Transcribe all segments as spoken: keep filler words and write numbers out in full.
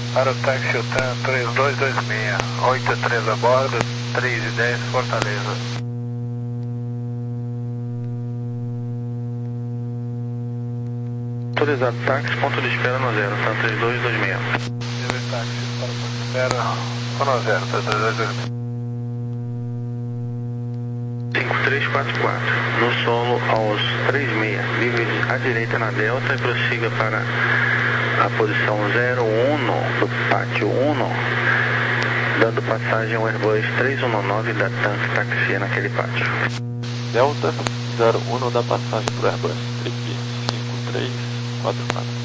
Para o táxi U T A M três dois dois seis, oito três a bordo, três e dez, Fortaleza. Autorizado táxi, ponto de espera no zero, U T A M três dois dois seis. Livre táxi, para o ponto de espera, no zero, três dois dois seis. cinco três quatro quatro, no solo aos três seis, livre à direita na delta e prossiga para a posição zero um do pátio um, dando passagem ao Airbus três um nove da TAM que taxia naquele pátio. Delta zero um da passagem para o Airbus cinco três quatro quatro.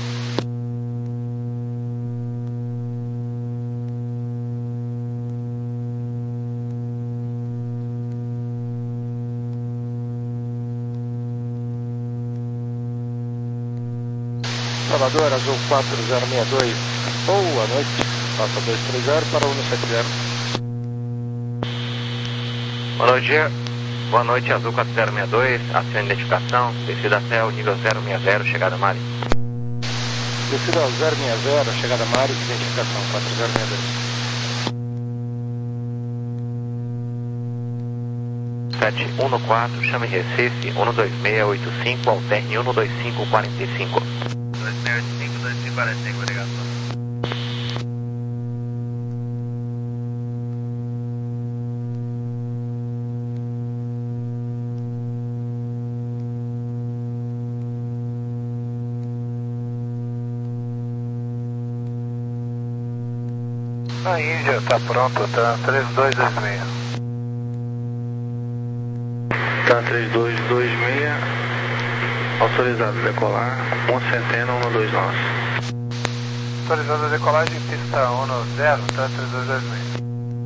Salvador, Azul quatro zero seis dois, boa noite, Passa dois três zero para um sete zero. Boa noite, boa noite, Azul quatro zero seis dois, acione identificação, descida até o nível zero seis zero, chegada Mari. Descida ao zero seis zero, chegada Mari, identificação quatro zero seis dois. sete um quatro, chame Recife, um dois seis oito cinco, alterne um dois cinco quatro cinco. dois seis oito cinco, dois cinco quatro cinco, obrigado. A Índia está pronto, tá? três dois dois seis. Tá, três dois dois seis, autorizado a decolar, um centena, um dois nove. Autorizado a decolagem, pista um zero, tá? três dois dois seis.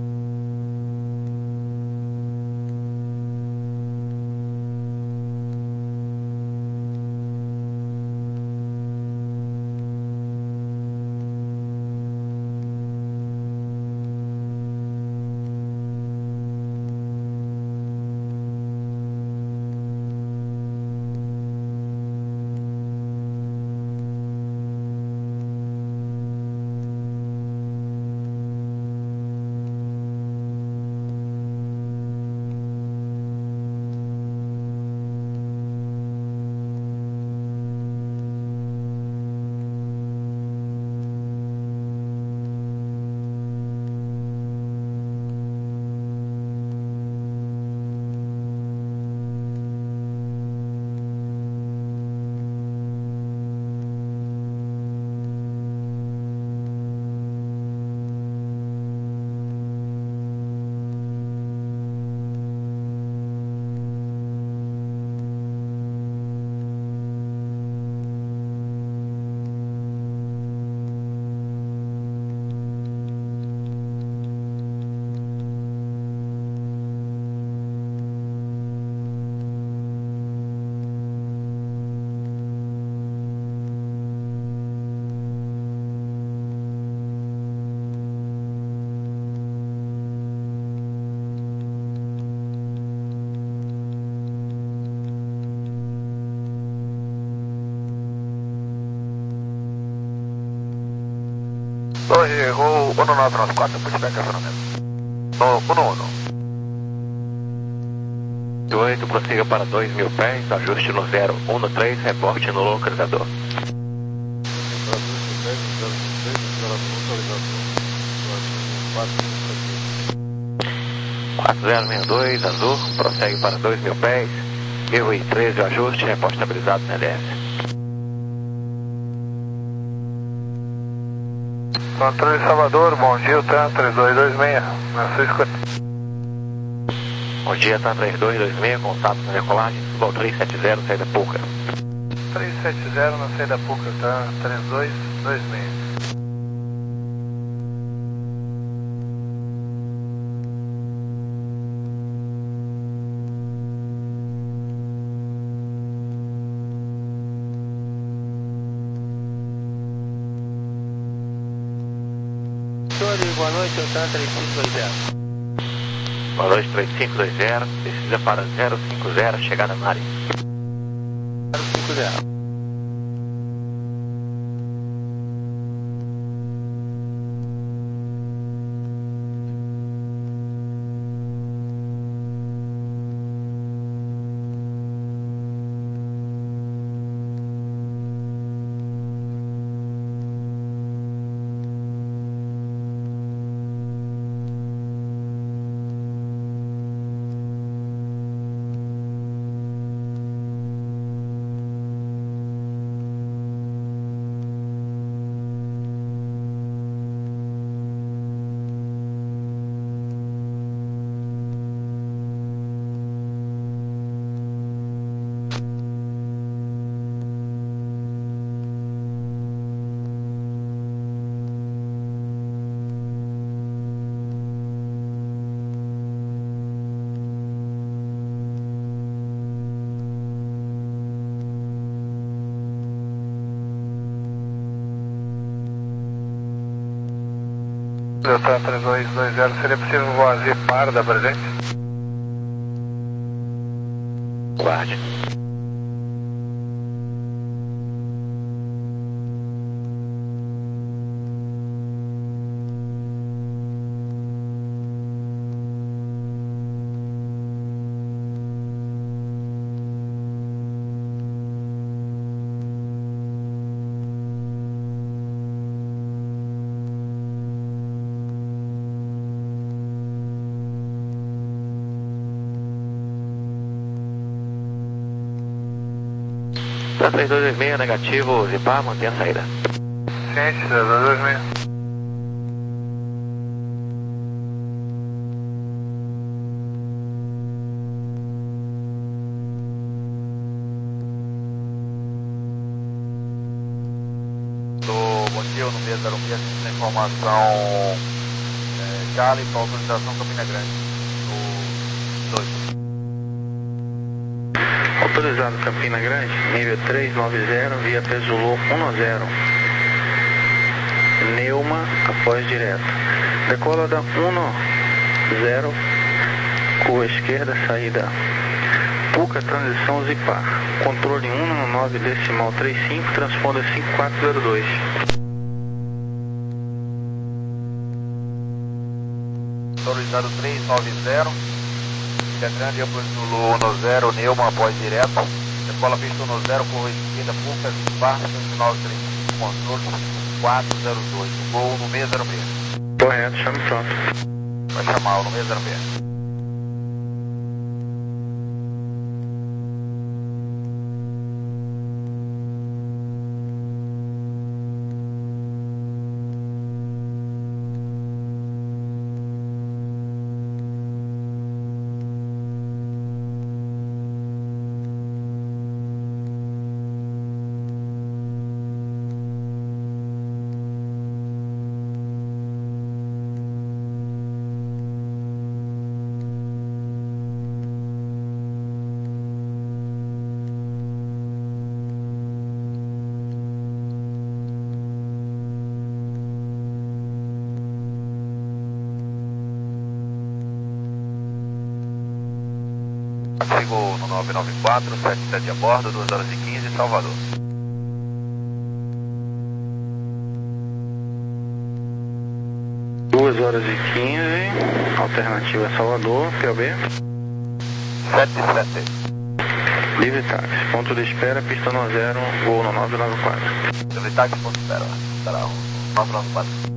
Hoje, o um nove nove quatro, pushback acionamento. No um um. oito, prossiga para dois mil pés, ajuste no zero um três, reporte no localizador. quatro zero seis dois, Azul, prossegue para dois mil pés, mil e treze, ajuste, reporte estabilizado na L S. Controle Salvador, bom dia, U T A M três dois dois seis, na sua escuta. Bom dia, T A M três dois dois seis, contato na decolagem, suba três sete zero, saída Puca. três sete zero na saída Puca, T A M três dois dois seis. Boa noite, U T A M três cinco dois zero. Boa noite, três cinco dois zero, descida para zero cinco zero, chegada Mari. zero cinco zero. Delta três dois dois zero, seria possível voar Zipar da presente? Guarde. três dois dois seis, negativo, Zipar, mantenha a saída. Ciente, três dois dois seis. Bom dia, o número zero seis, essa informação é, Charlie para autorização Campina Grande, no dois. Autorizado Campina Grande, nível três nove zero, via Pesulô um zero. Neuma, após direto. Decola da um zero, curva esquerda, saída Puca, transição Zipar. Controle um nove decimal trinta e cinco, transponder cinco quatro zero dois. Autorizado três nove zero. Ilha Grande, Amplo Zulu um zero, Neuma, após direto. Decola pista um zero, curva esquerda, Puca, Zipar, final trinta e cinco, controle quatro zero dois. Voo no seis zero seis. Correto, chame pronto. Vai chamar o no seis zero seis. Sigo no nove nove quatro, sete sete a bordo, duas horas e quinze, Salvador. duas horas e quinze, alternativa Salvador, P O B. sete sete. Livre táxi, ponto de espera, pista no zero, voo no nove nove quatro. Livre táxi, ponto de espera. Será o nove nove quatro.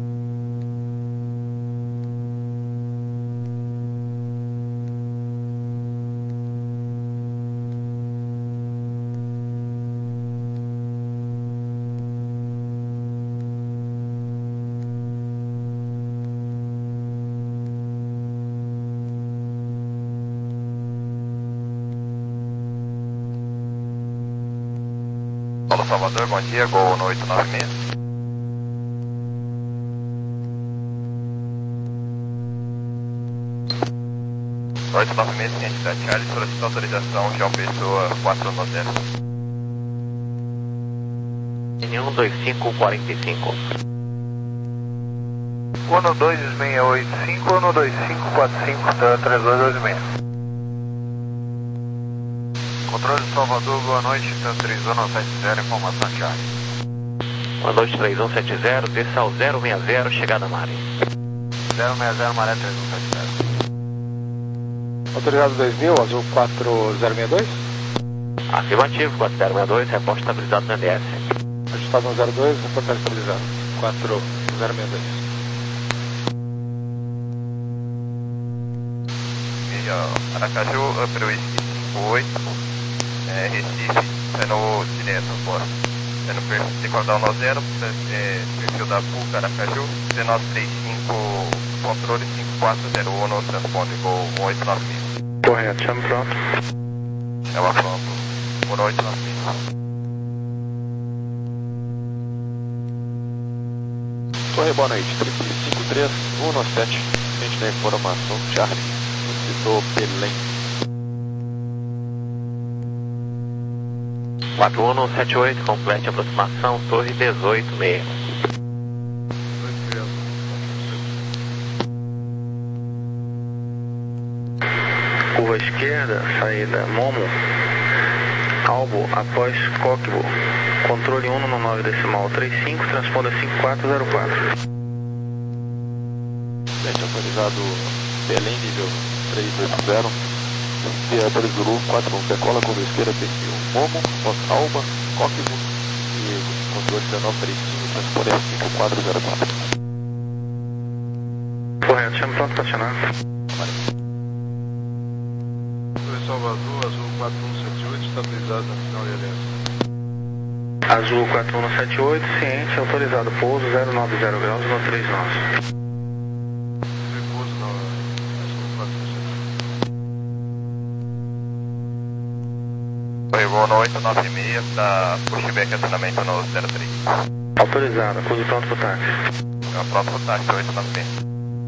Paulo Salvador, bom dia, Gol no oito nove seis. oito nove seis, ciente da Charlie, solicita autorização, João Pessoa, quatro nove zero. um dois cinco quatro cinco. um dois seis oito cinco, um dois cinco quatro cinco, três dois dois seis. Controle de Salvador, boa noite, três um sete zero, informação Charlie. Boa noite, três um sete zero, desça ao zero seis zero, chegada Maré. zero seis zero, Maré três um sete zero. Autorizado dois mil, azul quatro zero seis dois. Afirmativo, quatro zero seis dois, reporte estabilizado no M S. Ajustado um zero dois, reportagem estabilizado. quatro zero seis dois. E ó, Aracaju, Upper Whisky cinco oito. É, Recife, sendo direto agora. Sendo percordal no zero, é, perfil da Puca, Aracaju, C nove três cinco, controle cinco quatro zero um, no transponder, Gol um oito nove seis. Correto, chame pronto. É o pronto, por oito nove seis. Torre, boa noite, cinco três um sete, frente da informação, Charlie, citou Belém. quatro um sete oito, complete aproximação, torre dezoito seis. curva esquerda, saída Momo, Albo, após Coquebo, controle um no nove decimal trinta e cinco, transponda cinco quatro zero quatro. Frente autorizado Belém, nível três oito zero, via três Zulu quatro um, decola curva esquerda, perfil Momo, após Alba, Coquebo e controle dezenove trinta e cinco, transponda cinco quatro zero quatro. Correto, chama pronto para acionar. Salvador, Azul quatro um sete oito, estabilizado na final de aliança. Azul quatro um sete oito, ciente, autorizado pouso zero nove zero graus no três nove. Repouso na Azul quatro um sete oito. Oi, voo no oito nove seis para pushback acionamento no zero três. Autorizado, pouso pronto para o táxi. É o pronto para o táxi, oito nove seis.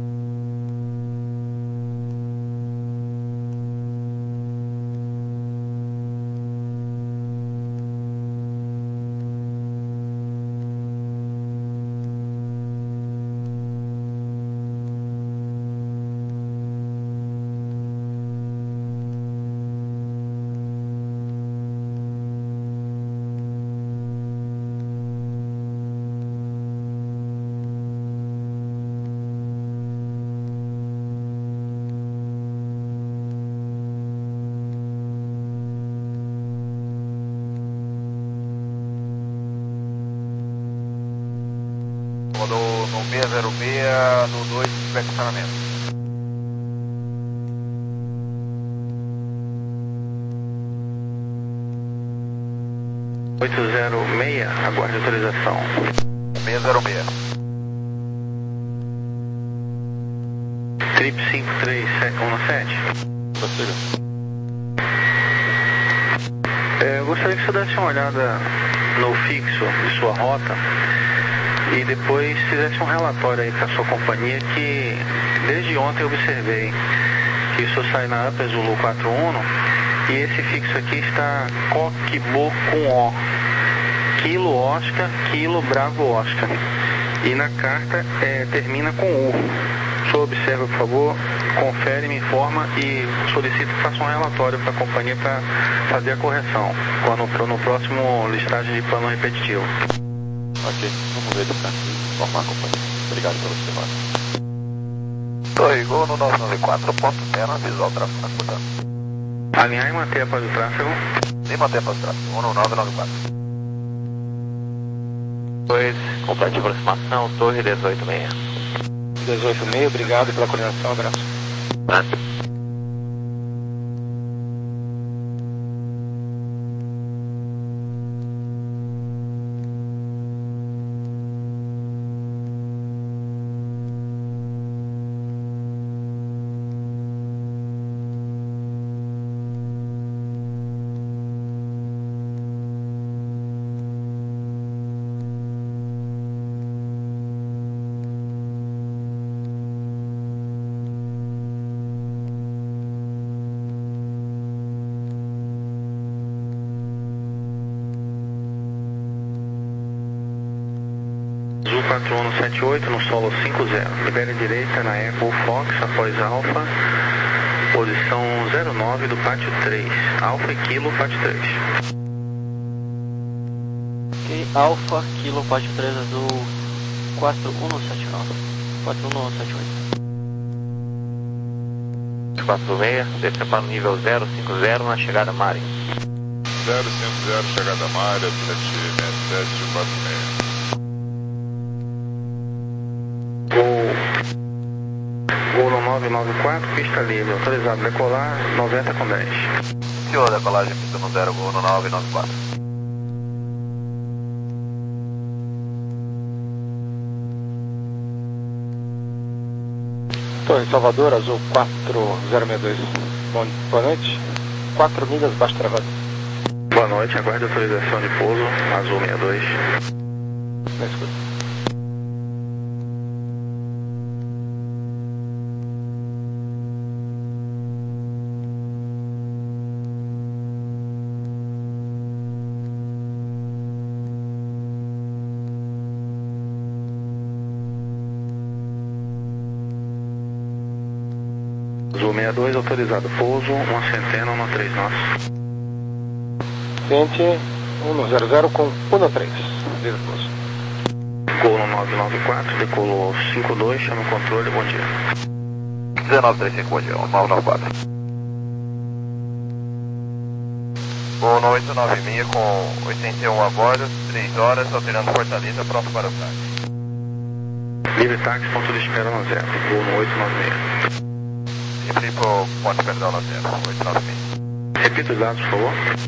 Comandou no seis zero seis, no dois, pushback acionamento. oito zero seis, aguarde autorização. seis zero seis. Trip cinco três um sete. Prossiga. É, eu gostaria que você desse uma olhada no fixo de sua rota e depois fizesse um relatório aí com a sua companhia, que desde ontem eu observei que isso sai na Upper Zulu quatro um e esse fixo aqui está Coquebo com O, Kilo Oscar, Kilo Bravo Oscar, e na carta é, termina com U. O senhor observa, por favor, confere, me informa e solicito que faça um relatório para a companhia para fazer a correção quando, no próximo listagem de plano repetitivo. Ok, vamos ver para informar a companhia. Obrigado pelo observar. Torre Gol no nove nove quatro ponto zero, visual tráfego na curta. Alinhar e manter após o tráfego. E manter após o tráfego, um no nove nove quatro. dois, complete aproximação, torre dezoito seis. dezoito seis, obrigado pela coordenação, abraço. Abraço. Azul quatro um sete oito no solo cinco zero. Libere direita na Echo Fox após Alfa. Posição zero nove do pátio três. Alfa e Kilo, pátio três. Ok, Alfa, Kilo, pátio três, Azul quatro um sete nove. quatro um sete oito. quatro seis, desça para o nível zero cinco zero na chegada Mari. zero cinco zero, chegada Mari, sete sete quatro seis. Gol no nove nove quatro, pista livre, autorizado decolar, noventa com dez. Senhor, decolagem pista no zero, Gol no nove nove quatro. Torre Salvador, Azul quatro zero seis dois. Bom, boa noite. quatro milhas, baixo travado. Boa noite, aguarde autorização de pouso, Azul sessenta e dois. Na escuta. Azul sessenta e dois, autorizado pouso, uma centena, um três nós. Ciente, um zero zero com um três, livre pouso. Gol no nove nove quatro, decolou cinco dois, chama o controle, bom dia. dezenove trinta e cinco, bom dia, nove nove quatro. Gol no oito nove seis com oitenta e um a bordo, três horas, alterando Fortaleza, pronto para o táxi. Livre táxi, ponto de espera no zero, gol no oito nove seis. Livre pro ponto de perdão no zero, oito nove seis. Repita os dados, por favor.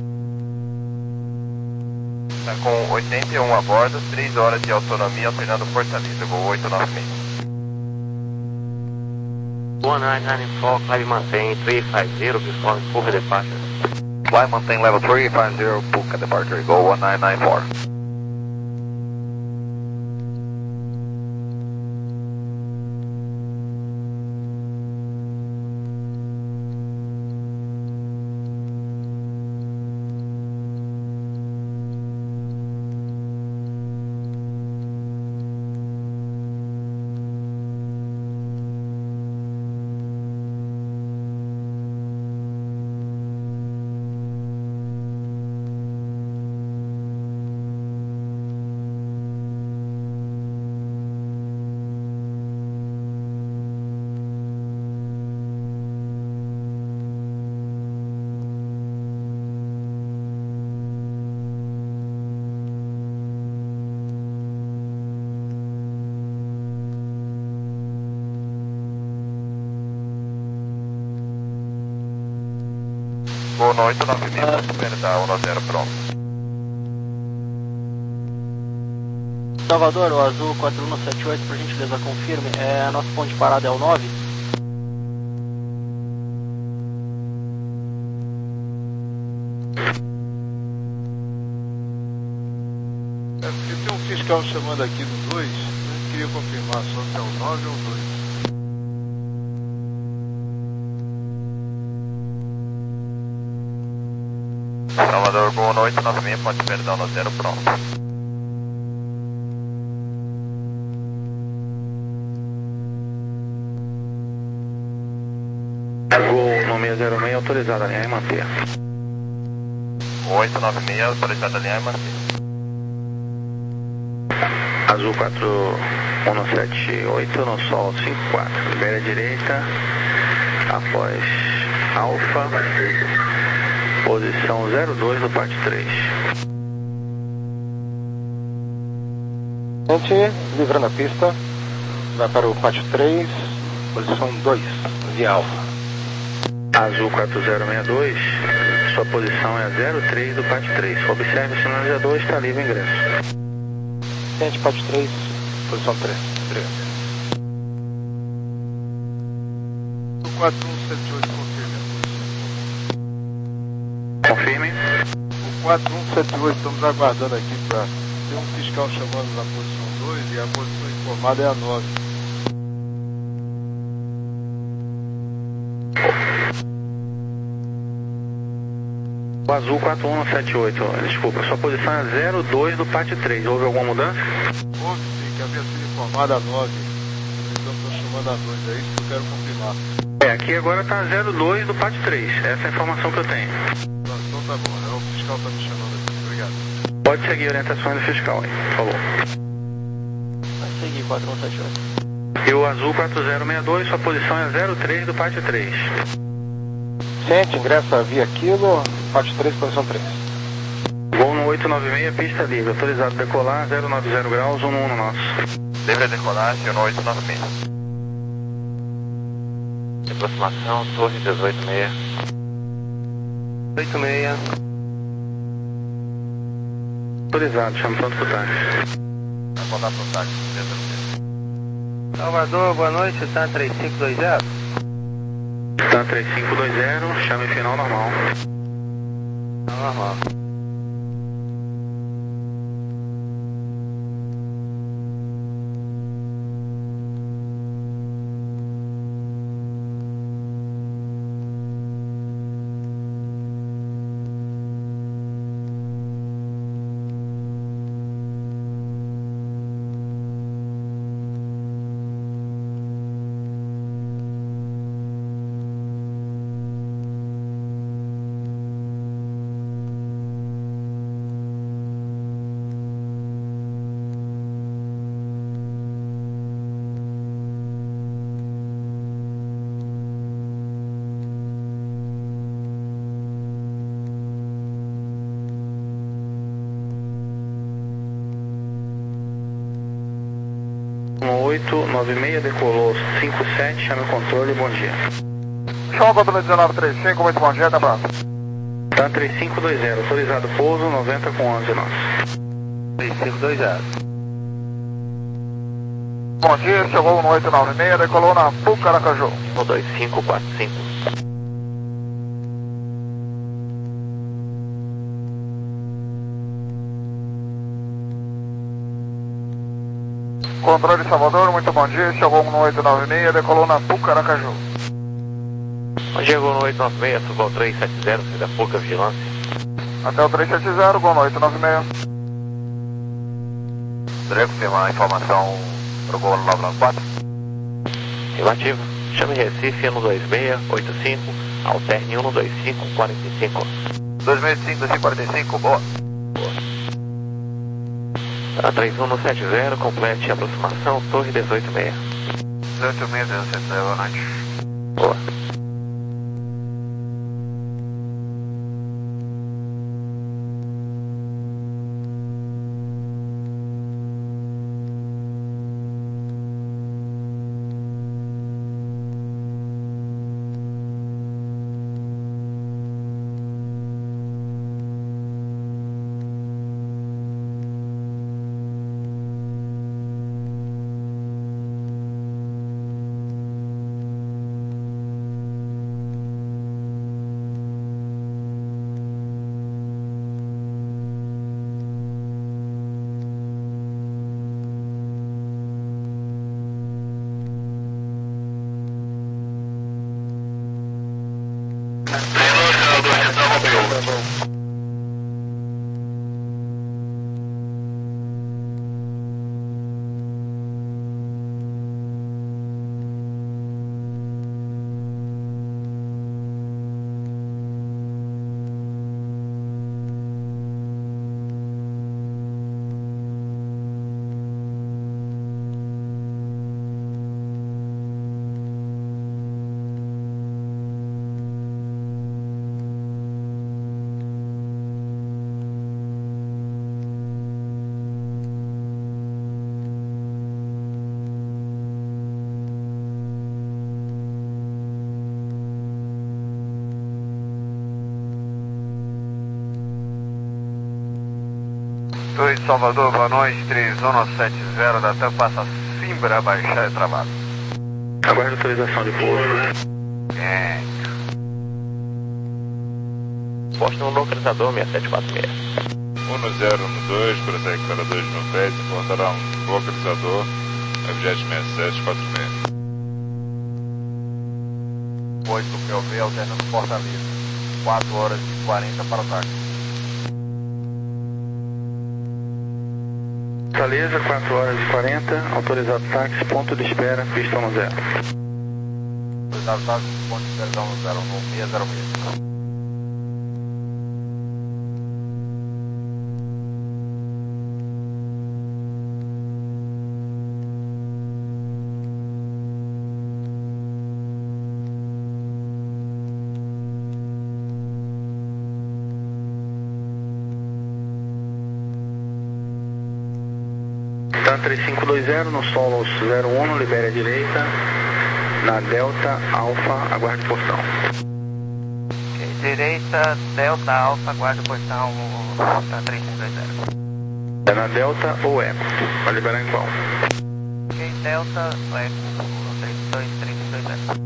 Está com oitenta e um a bordo, três horas de autonomia, alternando Fortaleza, gol oito nove seis. one nine nine four, climb mantém três cinco zero, visual empurra departure. Fly mantém level three five zero, Puka departure, go one nine nine four. Gol no oito nove seis, ponto de perdão, um zero, pronto. Salvador, o azul quatro um sete oito, por gentileza, confirme. É, nosso ponto de parada é o nove. É porque tem um fiscal chamando aqui do dois, eu queria confirmar só se é o nove ou o dois. Salvador, gol no oito nove seis, ponto de perdão no zero, pronto. Gol no seis zero seis, autorizado a alinhar e manter. oito nove seis, autorizado a alinhar e manter. Azul quatro um sete oito, no sol cinco quatro, libera a direita, após Alfa, posição zero dois do parte três. Ciente, livrando a pista, vai para o pátio três, posição dois, via Alfa. Azul quatro zero seis dois, sua posição é zero três do pátio três. Observe o sinalizador, está livre o ingresso. Ciente, pátio três, posição três. Obrigado. O quatro um sete oito, confirme a posição. Confirme. O quatro um sete oito, estamos aguardando aqui para ter um fiscal chamando na posição dois e a posição informada é a nove. O azul quatro um sete oito, desculpa, sua posição é zero dois do pátio três. Houve alguma mudança? Houve sim, que havia sido informada a nove. Então estou chamando a dois, é isso que eu quero confirmar. É, aqui agora está zero dois do pátio três. Essa é a informação que eu tenho. Não, então tá bom, né? O fiscal está me chamando aqui. Obrigado. Pode seguir a orientação do fiscal aí, por favor. Vai seguir quatro um sete oito. E o azul quatro zero seis dois, sua posição é zero três do pátio três. Ciente, ingressa via quilo, pátio três, posição três. Gol no oito nove seis, pista livre, autorizado a decolar, zero nove zero graus, um um no nosso. Livre a decolagem no oito nove seis. Aproximação, torre dezoito seis. oito seis. Autorizado, chama pronto pro táxi. Vai mandar pro táxi, beleza? Salvador, boa noite, está três cinco dois zero. Tá três cinco dois zero, chame final normal. Normal. oito nove seis, decolou cinco sete, chame o controle, bom dia. Chama o controle dezenove trinta e cinco, muito bom dia, até pronto. Tá três cinco dois zero, autorizado pouso, noventa com onze nós. três cinco dois zero. Bom dia, chegou no oito nove seis, decolou na Puca Aracaju. um dois cinco quatro cinco. Controle de Salvador, muito bom dia, chegou no oito nove seis, decolou na Puca Aracaju. Chegou no oito nove seis, suba ao três sete zero, da Puca Vigilância. Até o três sete zero, gol no oito nove seis. Poderia confirmar a informação para o gol no nove nove quatro? Afirmativo. Chame Recife um dois seis oito cinco, alterne um dois cinco quatro cinco. dois seis cinco, dois cinco quatro cinco, boa. A três um sete zero, complete a aproximação, torre dezoito seis. dezoito seis, dezoito seis, boa noite. Boa. Torre de Salvador, boa noite, três um sete zero, da TAM passa Simbra, baixar e travado. Aguarde autorização de pouso. É. Posto no localizador seis sete quatro seis. um zero um dois, prossegue para dois mil pés, encontrará um localizador, objeto seis sete quatro seis. oito P O V, alternando Fortaleza. quatro horas e quarenta para o táxi. Fortaleza, quatro horas e quarenta, autorizado táxi, ponto de espera, pista um zero. Autorizado táxi, ponto de espera um zero, no seis zero seis. TAM três cinco dois zero, no solo zero um, libere a direita, na Delta Alfa, aguarde o portão. Okay, direita, Delta Alfa, aguarde o portão, TAM três cinco dois zero. É na Delta ou Eco? Vai liberar em qual? Ok, Delta, Eco, três dois três dois zero.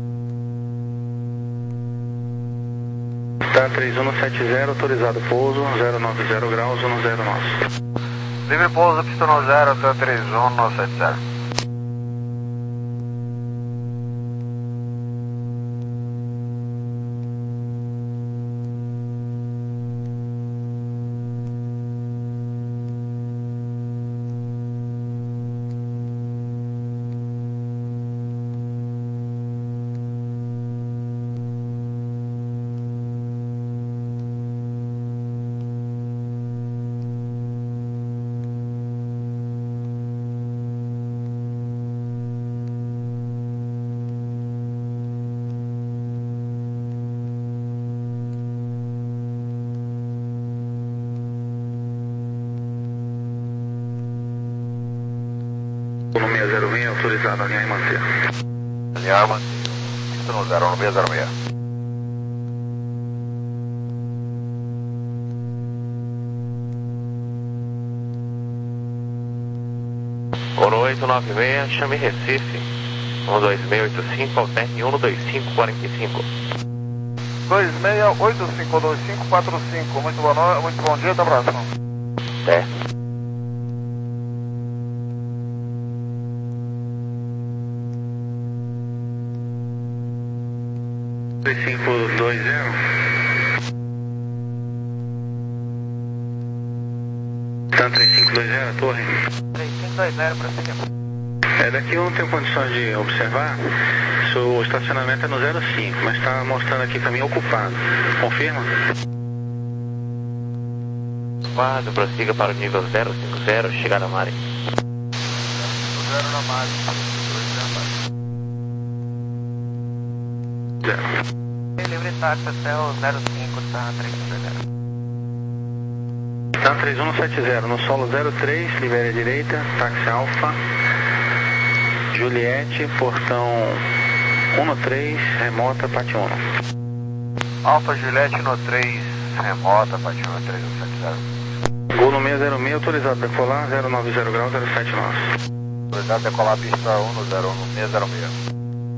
TAM três um sete zero, autorizado pouso, zero nove zero graus, um zero nós. Livre pouso, pista no zero, TAM três um sete zero. No seis zero seis, autorizado a alinhar e manter. Alinhar, manter. Pista no zero um no seis zero seis. um oito nove seis, chame Recife. um dois seis oito cinco, alterne um dois cinco quatro cinco. dois seis oito cinco dois cinco quatro cinco. Muito boa noite, muito bom dia, até a próxima. Até. três cinco dois zero. Tanto três cinco dois zero, torre. três cinco dois zero, prosseguimos. É, daqui eu não tenho condições de observar. O estacionamento é no zero cinco, mas está mostrando aqui para mim ocupado. Confirma? Quadro, prossiga para o nível zero cinco zero, chegada a Mari. zero na Mari. Zero. Livre táxi até o zero cinco, tá três cinco dois zero. Tá três um sete zero, no solo zero três, libere à direita, táxi Alfa, Juliette, portão um três, remota, Pati um. Alfa Juliette no três, remota, Pati um três um sete zero. Gol no seis zero seis, autorizado a decolar, zero nove zero grau, zero sete nove. Autorizado a decolar pista um no zero um no seis zero seis.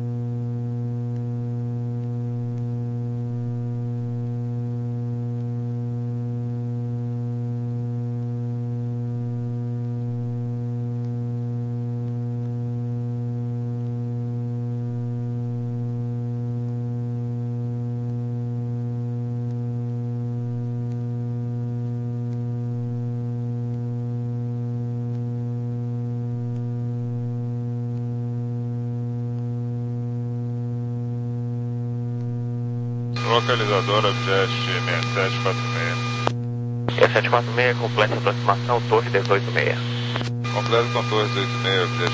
Localizador objet seis sete quatro seis. seis sete quatro seis, completa a aproximação, torre dezoito seis. Completo com torre dezoito seis, objet